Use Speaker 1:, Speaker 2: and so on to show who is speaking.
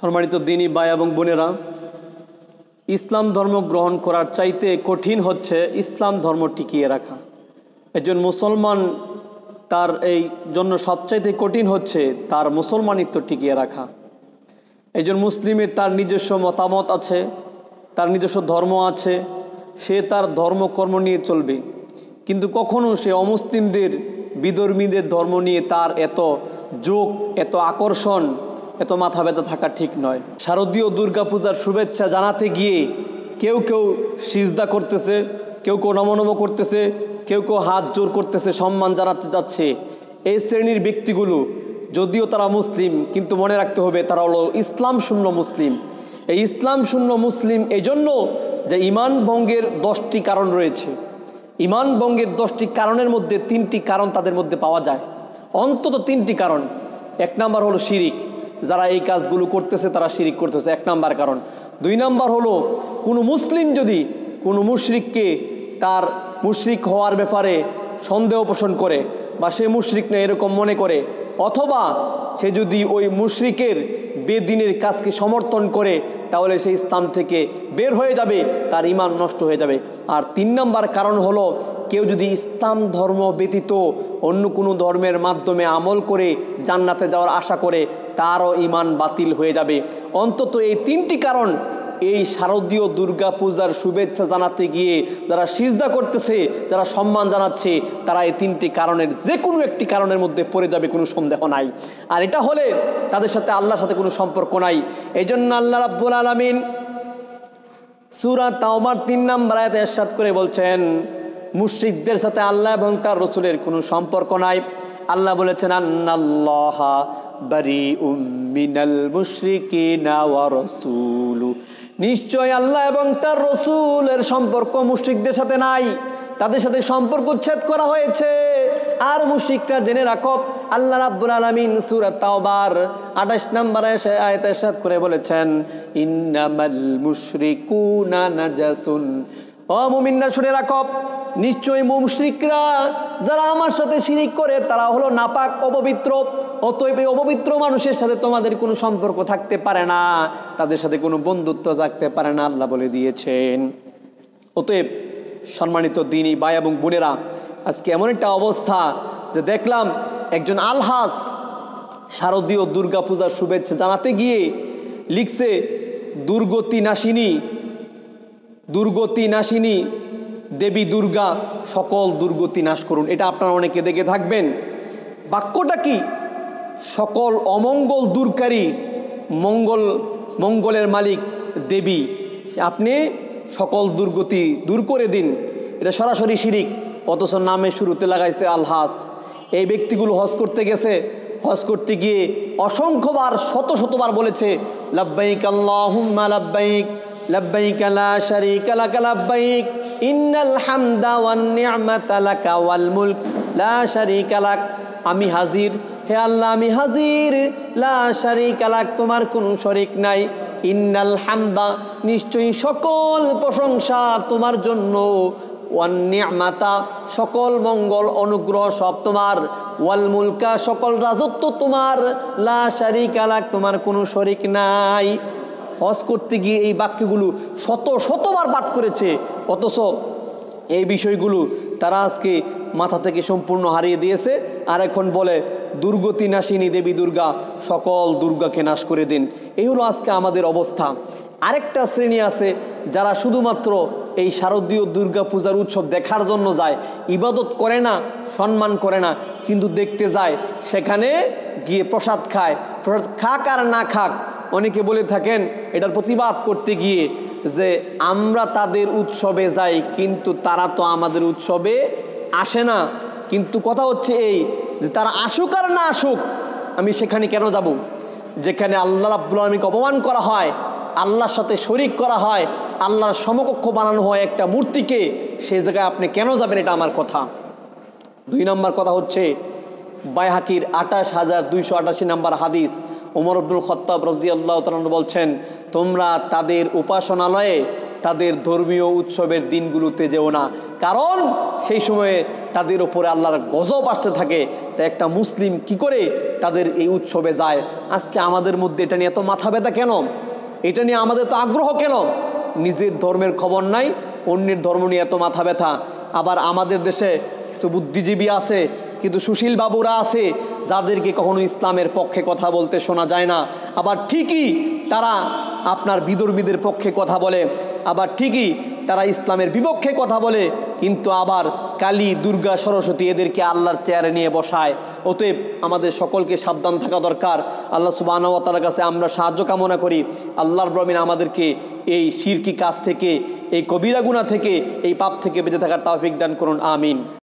Speaker 1: সম্মানিত দিনী ভাই এবং বোনেরা, ইসলাম ধর্ম গ্রহণ করার চাইতে কঠিন হচ্ছে ইসলাম ধর্ম টিকিয়ে রাখা। একজন মুসলমান তার এই জন্য সবচাইতে কঠিন হচ্ছে তার মুসলমানিত্ব টিকিয়ে রাখা। একজন মুসলিমের তার নিজস্ব মতামত আছে, তার নিজস্ব ধর্ম আছে, সে তার ধর্মকর্ম নিয়ে চলবে, কিন্তু কখনো সে অমুসলিমদের বিধর্মীদের ধর্ম নিয়ে তার এত যোগ, এত আকর্ষণ, এত মাথা ব্যথা থাকা ঠিক নয়। শারদীয় দুর্গাপূজার শুভেচ্ছা জানাতে গিয়ে কেউ কেউ সিজদা করতেছে, কেউ কেউ নমনম করতেছে, কেউ কেউ হাত জোর করতেছে, সম্মান জানাতে যাচ্ছে। এই শ্রেণীর ব্যক্তিগুলো যদিও তারা মুসলিম, কিন্তু মনে রাখতে হবে তারা হলো ইসলাম শূন্য মুসলিম। এই ইসলাম শূন্য মুসলিম এই জন্য যে ঈমান ভঙ্গের 10টি কারণ রয়েছে। ঈমান ভঙ্গের 10টি কারণের মধ্যে 3টি কারণ তাদের মধ্যে পাওয়া যায়, অন্তত 3টি কারণ। 1 নাম্বার হলো শিরিক, যারা এই কাজগুলো করতেছে তারা শিরিক করতেছে, 1 নাম্বার কারণ। 2 নাম্বার হলো কোনো মুসলিম যদি কোনো মুশরিককে তার মুশরিক হওয়ার ব্যাপারে সন্দেহ পোষণ করে বা সে মুশরিক না এরকম মনে করে, অথবা সে যদি ওই মুশরিকের বেদিনের কাজকে সমর্থন করে, তাহলে সে ইসলাম থেকে বের হয়ে যাবে, তার ঈমান নষ্ট হয়ে যাবে। আর 3 নাম্বার কারণ হলো কেউ যদি ইসলাম ধর্ম ব্যতীত অন্য কোনো ধর্মের মাধ্যমে আমল করে জান্নাতে যাওয়ার আশা করে, তারও ঈমান বাতিল হয়ে যাবে। অন্তত এই 3টি কারণ এই শারদীয় দুর্গা পূজার শুভেচ্ছা জানাতে গিয়ে যারা সিজদা করতেছে, যারা সম্মান জানাচ্ছে, তারা এই 3টি কারণের যে কোনো একটি কারণের মধ্যে পড়ে যাবে, কোনো সন্দেহ নাই। আর এটা হলে তাদের সাথে আল্লাহর সাথে কোনো সম্পর্ক নাই। এই জন্য আল্লাহ রাব্বুল আলামিন সূরা তাওবার 3 নম্বর আয়াতে ইরশাদ করে বলছেন, মুশরিকদের সাথে আল্লাহ এবং তার রাসূলের কোনো সম্পর্ক নাই। আল্লাহ বলেছেন, আন্নাল্লাহা বারিউম মিনাল মুশরিকিনা ওয়া রাসূলু, নিশ্চয় আল্লাহ এবং তার রাসূলের সম্পর্ক মুশরিকদের সাথে নাই, তাদের সাথে সম্পর্ক উচ্ছেদ করা হয়েছে। আর মুশরিকরা জেনে রাখো, আল্লাহ রাব্বুল আলামিন সূরা তাওবার 28 নম্বর আয়াতে ইরশাদ করে বলেছেন, ইন্নামাল মুশরিকুনা নাজাসুন, ও মুমিনরা শুনে রাখো, নিশ্চয়ই মুশরিকরা যারা আমার সাথে শিরিক করে তারা হলো নাপাক, অপবিত্র। অতএব এই অপবিত্র মানুষের সাথে তোমাদের কোনো সম্পর্ক থাকতে পারে না, তাদের সাথে কোনো বন্ধুত্ব থাকতে পারে না, আল্লাহ বলে দিয়েছেন। অতএব সম্মানিত দিনী ভাই এবং বোনেরা, আজকে এমন একটা অবস্থা যে দেখলাম একজন আলহাস শারদীয় দুর্গা পূজার শুভেচ্ছা জানাতে গিয়ে লিখছে, দুর্গতি নাশিনী দেবী দুর্গা সকল দুর্গতি নাশ করুন। এটা আপনারা অনেকে দেখে থাকবেন। বাক্যটা কি? সকল অমঙ্গল দূরকারী, মঙ্গলের মালিক দেবী, আপনি সকল দুর্গতি দূর করে দিন। এটা সরাসরি শিরিক, অথচ নামে শুরুতে লাগাইছে আলহাস। এই ব্যক্তিগুলো হজ করতে গেছে, হজ করতে গিয়ে অসংখ্যবার শতবার বলেছে, লাব্বাইক আল্লাহুম্মা লাব্বাইক, লাব্বাইক লা শারীকা লাক লাব্বাইক, ইন্নাল হামদা ওয়ান নি'মাতা লাকা ওয়াল মুলক লা শারীকা লাক। আমি হাজির, হে আল্লাহ আমি হাজির, লা শারীকা লাক, তোমার কোনো শরীক নাই, ইন্নাল হামদা, নিশ্চয়ই সকল প্রশংসা তোমার জন্য, ওয়ান নি'মাতা, সকল মঙ্গল অনুগ্রহ সব তোমার, ওয়াল মুলকা, সকল রাজত্ব তোমার, লা শারীকা লাক, তোমার কোনো শরীক নাই। হজ করতে গিয়ে এই বাক্যগুলো শতবার পাঠ করেছে, অথচ এই বিষয়গুলো তারা আজকে মাথা থেকে সম্পূর্ণ হারিয়ে দিয়েছে। আর এখন বলে দুর্গতি নাশিনী দেবী দুর্গা, সকল দুর্গাকে নাশ করে দিন। এই হলো আজকে আমাদের অবস্থা। আরেকটা শ্রেণী আছে যারা শুধুমাত্র এই শারদীয় দুর্গা পূজার উৎসব দেখার জন্য যায়, ইবাদত করে না, সম্মান করে না, কিন্তু দেখতে যায়, সেখানে গিয়ে প্রসাদ খায়। প্রসাদ খাক আর না খাক, অনেকে বলে থাকেন এটার প্রতিবাদ করতে গিয়ে যে আমরা তাদের উৎসবে যাই, কিন্তু তারা তো আমাদের উৎসবে আসে না। কিন্তু কথা হচ্ছে এই যে তারা আসুক আর না আসুক, আমি সেখানে কেন যাব? যেখানে আল্লাহ রাব্বুল আলামিনকে অপমান করা হয়, আল্লাহর সাথে শরীক করা হয়, আল্লাহর সমকক্ষ বানানো হয় একটা মূর্তিকে, সেই জায়গায় আপনি কেন যাবেন? এটা আমার কথা। 2 নম্বর কথা হচ্ছে বাইহাকির ২৮,২৮৮ নম্বর হাদিস, ওমর আব্দুল খত্তাব রাদিয়াল্লাহু তাআলা বলছেন, তোমরা তাদের উপাসনালয়ে তাদের ধর্মীয় উৎসবের দিনগুলোতে যেও না, কারণ সেই সময়ে তাদের উপরে আল্লাহর গজব আসতে থাকে। তাই একটা মুসলিম কি করে তাদের এই উৎসবে যায়? আজকে আমাদের মধ্যে এটা নিয়ে এত মাথা ব্যথা কেন? এটা নিয়ে আমাদের তো আগ্রহ কেন? নিজের ধর্মের খবর নাই, অন্যের ধর্ম নিয়ে এত মাথা ব্যথা। আবার আমাদের দেশে কিছু বুদ্ধিজীবী আছে, কিন্তু সুশীল বাবুরা আছে যাদেরকে কখনো ইসলামের পক্ষে কথা বলতে শোনা যায় না। আবার ঠিকই তারা আপনার বিধর্মীদের পক্ষে কথা বলে, আবার ঠিকই তারা ইসলামের বিপক্ষে কথা বলে, কিন্তু আবার কালী, দুর্গা, সরস্বতী এদেরকে আল্লাহর চেয়ারে নিয়ে বসায়। অতএব আমাদের সকলকে সাবধান থাকা দরকার। আল্লাহ সুবহানাহু ওয়া তাআলার কাছে আমরা সাহায্য কামনা করি। আল্লাহর রহমতে আমাদেরকে এই শিরকি কাজ থেকে, এই কবিরা গুনাহ থেকে, এই পাপ থেকে বেঁচে থাকার তৌফিক দান করুন। আমিন।